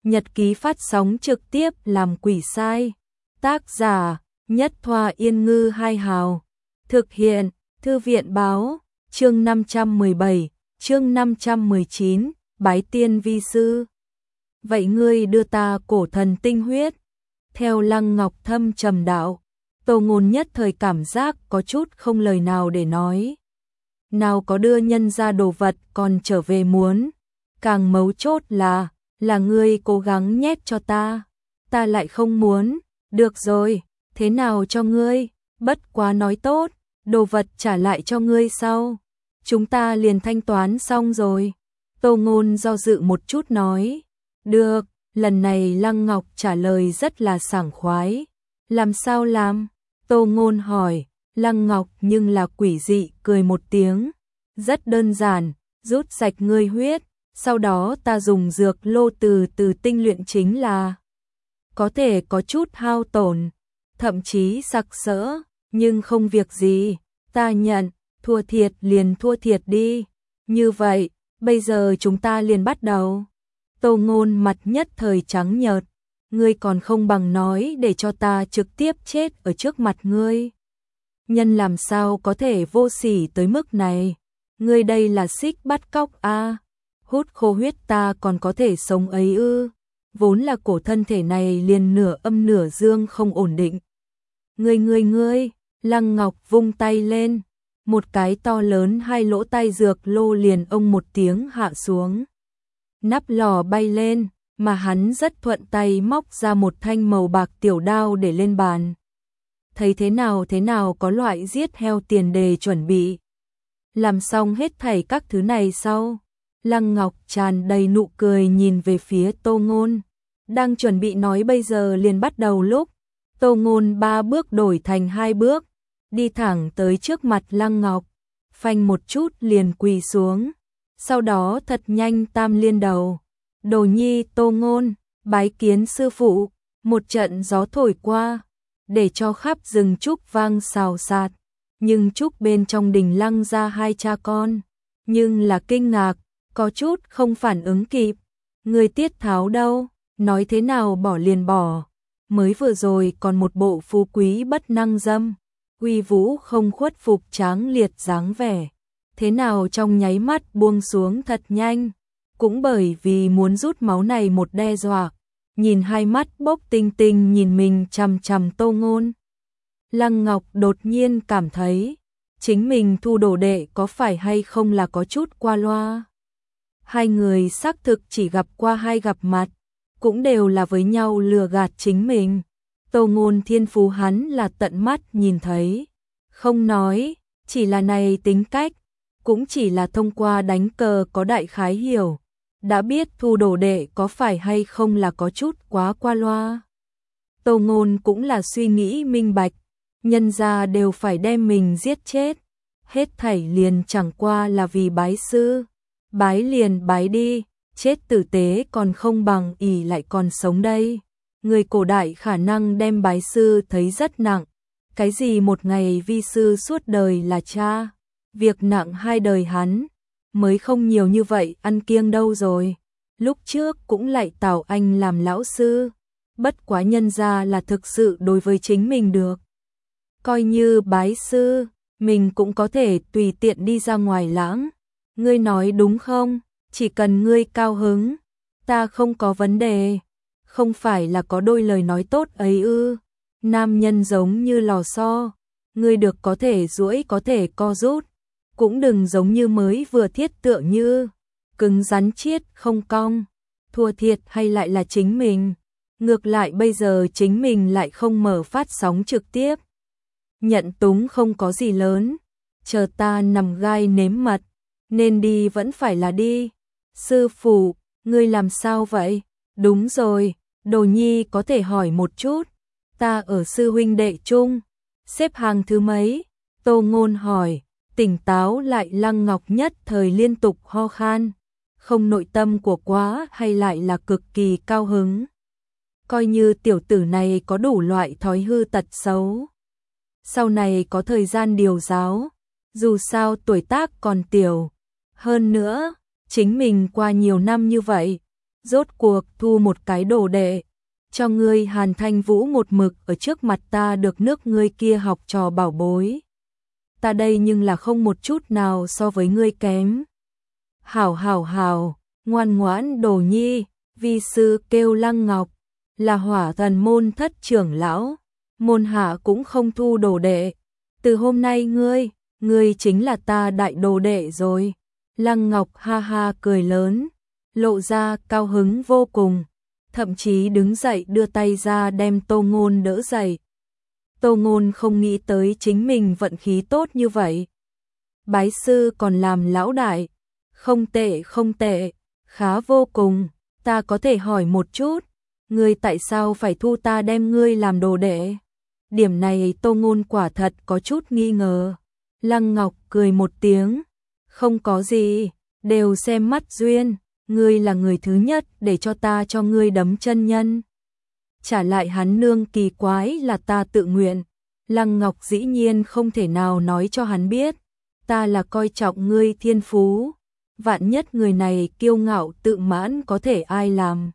Nhật ký phát sóng trực tiếp làm quỷ sai. Tác giả Nhất Thoa Yên Ngư Hai Hào. Thực hiện Thư viện Báo. Chương 517, chương 519, Bái Tiên Vi Sư. Vậy ngươi đưa ta cổ thần tinh huyết. Theo Lăng Ngọc thâm trầm đạo, Tô Ngôn nhất thời cảm giác có chút không lời nào để nói. Nào có đưa nhân ra đồ vật còn trở về muốn. Càng mấu chốt là ngươi cố gắng nhét cho ta lại không muốn. Được rồi, thế nào cho ngươi, bất quá nói tốt, đồ vật trả lại cho ngươi sau. Chúng ta liền thanh toán xong rồi. Tô Ngôn do dự một chút nói. Được, lần này Lăng Ngọc trả lời rất là sảng khoái. Làm sao làm? Tô Ngôn hỏi. Lăng Ngọc nhưng là quỷ dị cười một tiếng. Rất đơn giản, rút sạch ngươi huyết, sau đó ta dùng dược lô từ tinh luyện chính là có thể có chút hao tổn, thậm chí sặc sỡ, nhưng không việc gì, ta nhận, thua thiệt liền thua thiệt đi. Như vậy, bây giờ chúng ta liền bắt đầu. Tô Ngôn mặt nhất thời trắng nhợt, ngươi còn không bằng nói để cho ta trực tiếp chết ở trước mặt ngươi. Nhân làm sao có thể vô sỉ tới mức này? Ngươi đây là xích bắt cóc a? Hút khô huyết ta còn có thể sống ấy ư? Vốn là cổ thân thể này liền nửa âm nửa dương không ổn định. Ngươi, Lăng Ngọc vung tay lên, một cái to lớn hai lỗ tai dược lô liền ông một tiếng hạ xuống. Nắp lò bay lên, mà hắn rất thuận tay móc ra một thanh màu bạc tiểu đao để lên bàn. Thấy thế nào có loại giết heo tiền đề chuẩn bị. Làm xong hết thảy các thứ này sau, Lăng Ngọc tràn đầy nụ cười nhìn về phía Tô Ngôn. Đang chuẩn bị nói bây giờ liền bắt đầu lúc, Tô Ngôn 3 bước đổi thành 2 bước, đi thẳng tới trước mặt Lăng Ngọc, phanh một chút liền quỳ xuống, sau đó thật nhanh tam liên đầu. Đồ nhi Tô Ngôn, bái kiến sư phụ. Một trận gió thổi qua, để cho khắp rừng trúc vang xào xạc, nhưng trúc bên trong đình Lăng ra hai cha con, nhưng là kinh ngạc, có chút không phản ứng kịp. Người Tiết Tháo đâu, nói thế nào bỏ liền bỏ, mới vừa rồi còn một bộ phú quý bất năng dâm, uy vũ không khuất phục tráng liệt dáng vẻ, thế nào trong nháy mắt buông xuống thật nhanh, cũng bởi vì muốn rút máu này một đe dọa. Nhìn hai mắt bốc tinh tinh nhìn mình chằm chằm Tô Ngôn. Lăng Ngọc đột nhiên cảm thấy chính mình thu đồ đệ có phải hay không là có chút qua loa. Hai người xác thực chỉ gặp qua hai gặp mặt, cũng đều là với nhau lừa gạt chính mình. Tô Ngôn thiên phú hắn là tận mắt nhìn thấy, không nói, chỉ là này tính cách, cũng chỉ là thông qua đánh cờ có đại khái hiểu. Đã biết thu đồ đệ có phải hay không là có chút quá qua loa. Tô Ngôn cũng là suy nghĩ minh bạch, nhân gia đều phải đem mình giết chết, hết thảy liền chẳng qua là vì bái sư. Bái liền bái đi, chết tử tế còn không bằng ỷ lại còn sống đây. Người cổ đại khả năng đem bái sư thấy rất nặng, cái gì một ngày vi sư suốt đời là cha, việc nặng hai đời hắn mới không nhiều như vậy ăn kiêng đâu rồi. Lúc trước cũng lại Tào Anh làm lão sư, bất quá nhân ra là thực sự đối với chính mình được. Coi như bái sư, mình cũng có thể tùy tiện đi ra ngoài lãng. Ngươi nói đúng không? Chỉ cần ngươi cao hứng, ta không có vấn đề. Không phải là có đôi lời nói tốt ấy ư? Nam nhân giống như lò xo, ngươi được có thể duỗi có thể co rút, cũng đừng giống như mới vừa thiết tựa như cứng rắn chiết không cong. Thua thiệt hay lại là chính mình. Ngược lại bây giờ chính mình lại không mở phát sóng trực tiếp. Nhận túng không có gì lớn, chờ ta nằm gai nếm mật, nên đi vẫn phải là đi. Sư phụ, ngươi làm sao vậy? Đúng rồi, Đồ nhi có thể hỏi một chút, ta ở sư huynh đệ chung xếp hàng thứ mấy? Tô Ngôn hỏi. Tỉnh táo lại Lăng Ngọc nhất thời liên tục ho khan, không nội tâm của quá hay lại là cực kỳ cao hứng. Coi như tiểu tử này có đủ loại thói hư tật xấu, sau này có thời gian điều giáo, dù sao tuổi tác còn tiểu. Hơn nữa, chính mình qua nhiều năm như vậy, rốt cuộc thu một cái đồ đệ, cho ngươi Hàn Thanh Vũ một mực ở trước mặt ta được nước ngươi kia học trò bảo bối. Ta đây nhưng là không một chút nào so với ngươi kém. Hảo, ngoan ngoãn đồ nhi, vi sư kêu Lăng Ngọc, là Hỏa Thần môn thất trưởng lão, môn hạ cũng không thu đồ đệ. Từ hôm nay ngươi chính là ta đại đồ đệ rồi. Lăng Ngọc ha ha cười lớn, lộ ra cao hứng vô cùng, thậm chí đứng dậy đưa tay ra đem Tô Ngôn đỡ dậy. Tô Ngôn không nghĩ tới chính mình vận khí tốt như vậy. Bái sư còn làm lão đại, không tệ, khá vô cùng. Ta có thể hỏi một chút, ngươi tại sao phải thu ta đem ngươi làm đồ đệ? Điểm này Tô Ngôn quả thật có chút nghi ngờ. Lăng Ngọc cười một tiếng, không có gì, đều xem mắt duyên, ngươi là người thứ nhất để cho ta cho ngươi đấm chân nhân. Trả lại hắn nương kỳ quái là ta tự nguyện. Lăng Ngọc dĩ nhiên không thể nào nói cho hắn biết, ta là coi trọng ngươi thiên phú, vạn nhất người này kiêu ngạo tự mãn có thể ai làm.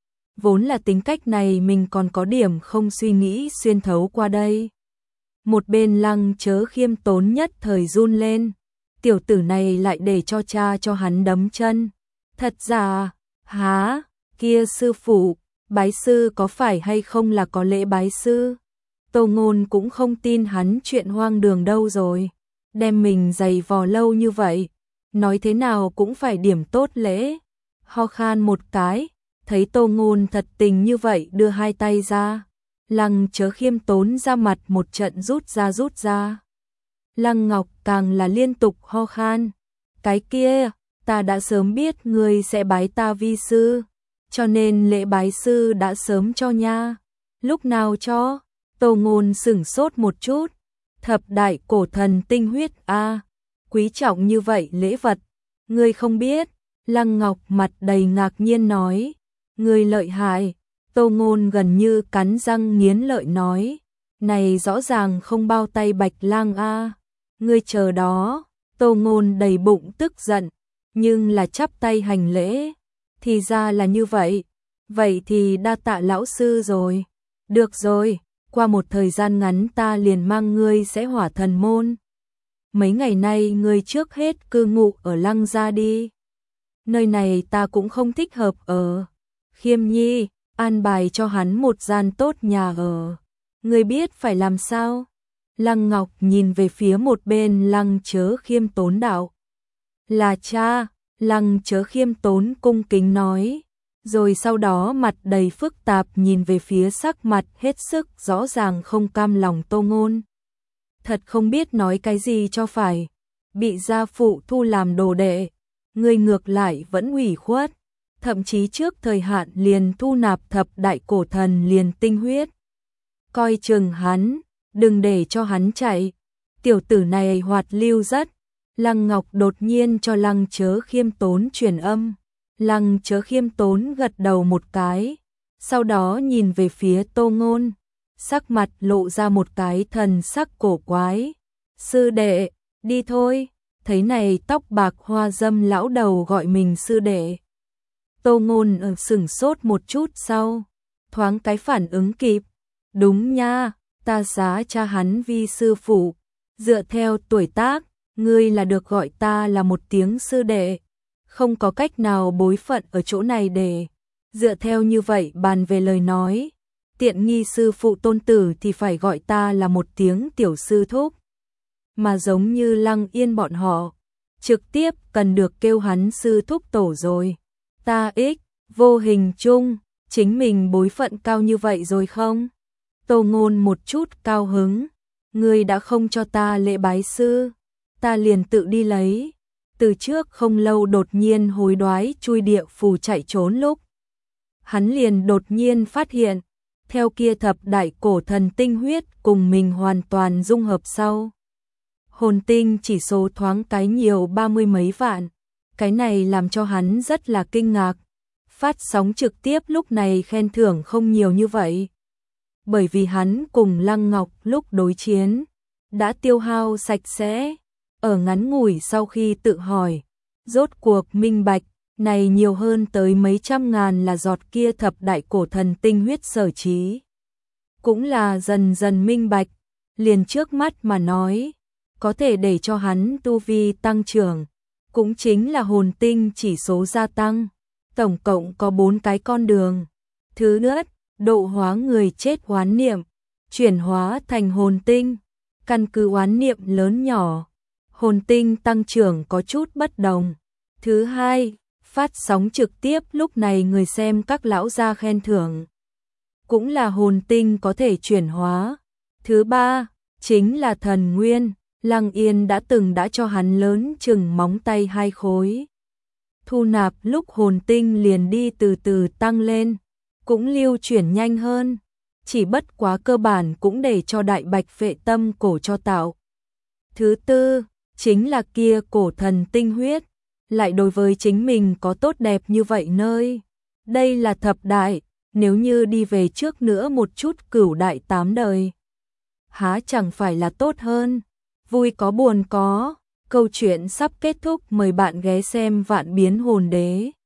Vốn là tính cách này mình còn có điểm không suy nghĩ xuyên thấu qua đây. Một bên Lăng Chớ khiêm tốn nhất thời run lên, tiểu tử này lại để cho cha cho hắn đấm chân. Thật ra, há, kia sư phụ, bái sư có phải hay không là có lễ bái sư? Tô Ngôn cũng không tin hắn chuyện hoang đường đâu rồi, đem mình giày vò lâu như vậy, nói thế nào cũng phải điểm tốt lễ. Ho khan một cái, thấy Tô Ngôn thật tình như vậy đưa hai tay ra, Lăng Chớ khiêm tốn ra mặt một trận rút ra. Lăng Ngọc càng là liên tục ho khan, cái kia, ta đã sớm biết ngươi sẽ bái ta vi sư, cho nên lễ bái sư đã sớm cho nha. Lúc nào cho? Tô Ngôn sửng sốt một chút, thập đại cổ thần tinh huyết a, quý trọng như vậy lễ vật, ngươi không biết? Lăng Ngọc mặt đầy ngạc nhiên nói, ngươi lợi hại. Tô Ngôn gần như cắn răng nghiến lợi nói, này rõ ràng không bao tay Bạch Lang a, ngươi chờ đó. Tô Ngôn đầy bụng tức giận, nhưng là chắp tay hành lễ, thì ra là như vậy, vậy thì đa tạ lão sư rồi. Được rồi, qua một thời gian ngắn ta liền mang ngươi sẽ Hỏa Thần môn. Mấy ngày nay ngươi trước hết cư ngụ ở Lăng gia đi. Nơi này ta cũng không thích hợp ở. Khiêm Nhi, an bài cho hắn một gian tốt nhà ở. Ngươi biết phải làm sao? Lăng Ngọc nhìn về phía một bên Lăng Chớ khiêm tốn đạo. Là cha, Lăng Chớ khiêm tốn cung kính nói, rồi sau đó mặt đầy phức tạp nhìn về phía sắc mặt hết sức rõ ràng không cam lòng Tô Ngôn. Thật không biết nói cái gì cho phải, bị gia phụ thu làm đồ đệ, người ngược lại vẫn ủy khuất, thậm chí trước thời hạn liền thu nạp thập đại cổ thần liền tinh huyết. Coi chừng hắn, đừng để cho hắn chạy, tiểu tử này hoạt lưu rất. Lăng Ngọc đột nhiên cho Lăng Chớ khiêm tốn truyền âm. Lăng Chớ khiêm tốn gật đầu một cái, sau đó nhìn về phía Tô Ngôn, sắc mặt lộ ra một cái thần sắc cổ quái. Sư đệ, đi thôi. Thấy này tóc bạc hoa dâm lão đầu gọi mình sư đệ. Tô Ngôn sửng sốt một chút sau, thoáng cái phản ứng kịp. Đúng nha, ta giá cha hắn vi sư phụ, dựa theo tuổi tác, ngươi là được gọi ta là một tiếng sư đệ, không có cách nào bối phận ở chỗ này để dựa theo như vậy bàn về lời nói, tiện nghi sư phụ tôn tử thì phải gọi ta là một tiếng tiểu sư thúc, mà giống như Lăng Yên bọn họ, trực tiếp cần được kêu hắn sư thúc tổ rồi. Ta vô hình chung, chính mình bối phận cao như vậy rồi không? Tô Ngôn một chút cao hứng, ngươi đã không cho ta lễ bái sư, ta liền tự đi lấy. Từ trước không lâu đột nhiên hối đoái chui địa phù chạy trốn lúc, hắn liền đột nhiên phát hiện, theo kia thập đại cổ thần tinh huyết cùng mình hoàn toàn dung hợp sau. Hồn tinh chỉ số thoáng cái nhiều 30 mấy vạn, cái này làm cho hắn rất là kinh ngạc. Phát sóng trực tiếp lúc này khen thưởng không nhiều như vậy, bởi vì hắn cùng Lăng Ngọc lúc đối chiến đã tiêu hao sạch sẽ. Ở ngắn ngủi sau khi tự hỏi, rốt cuộc minh bạch, này nhiều hơn tới mấy trăm ngàn là giọt kia thập đại cổ thần tinh huyết Sở Chí. Cũng là dần dần minh bạch, liền trước mắt mà nói, có thể để cho hắn tu vi tăng trưởng, cũng chính là hồn tinh chỉ số gia tăng, tổng cộng có 4 cái con đường. Thứ nhất, độ hóa người chết oán niệm, chuyển hóa thành hồn tinh, căn cứ oán niệm lớn nhỏ, hồn tinh tăng trưởng có chút bất đồng. Thứ hai, phát sóng trực tiếp, lúc này người xem các lão gia khen thưởng, cũng là hồn tinh có thể chuyển hóa. Thứ ba, chính là thần nguyên, Lăng Yên đã cho hắn lớn chừng móng tay 2 khối. Thu nạp lúc hồn tinh liền đi từ từ tăng lên, cũng lưu chuyển nhanh hơn, chỉ bất quá cơ bản cũng để cho đại bạch phệ tâm cổ cho tạo. Thứ tư, chính là kia cổ thần tinh huyết, lại đối với chính mình có tốt đẹp như vậy nơi. Đây là thập đại, nếu như đi về trước nữa một chút cửu đại 8 đời, há chẳng phải là tốt hơn. Vui có buồn có, câu chuyện sắp kết thúc, mời bạn ghé xem Vạn Biến Hồn Đế.